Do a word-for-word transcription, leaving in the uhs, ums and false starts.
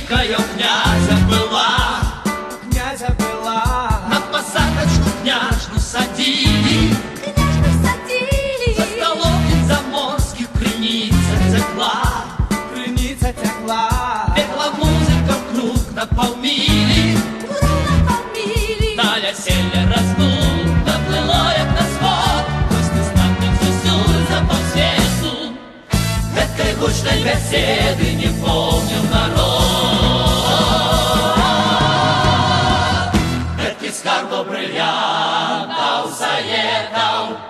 Дочкою князя была, князя была, на посадочку княжну садили, княжну садили, за столом від заморських криниця текла, криниця текла, пекла музика в круг на полмилі, круг на полмилі, Таля селя раздул, доплыло, як на сход, гости знатных сусюд за полсвету. Этой гучной беседы не помнил народ. Скарбо бриллиантов заедал,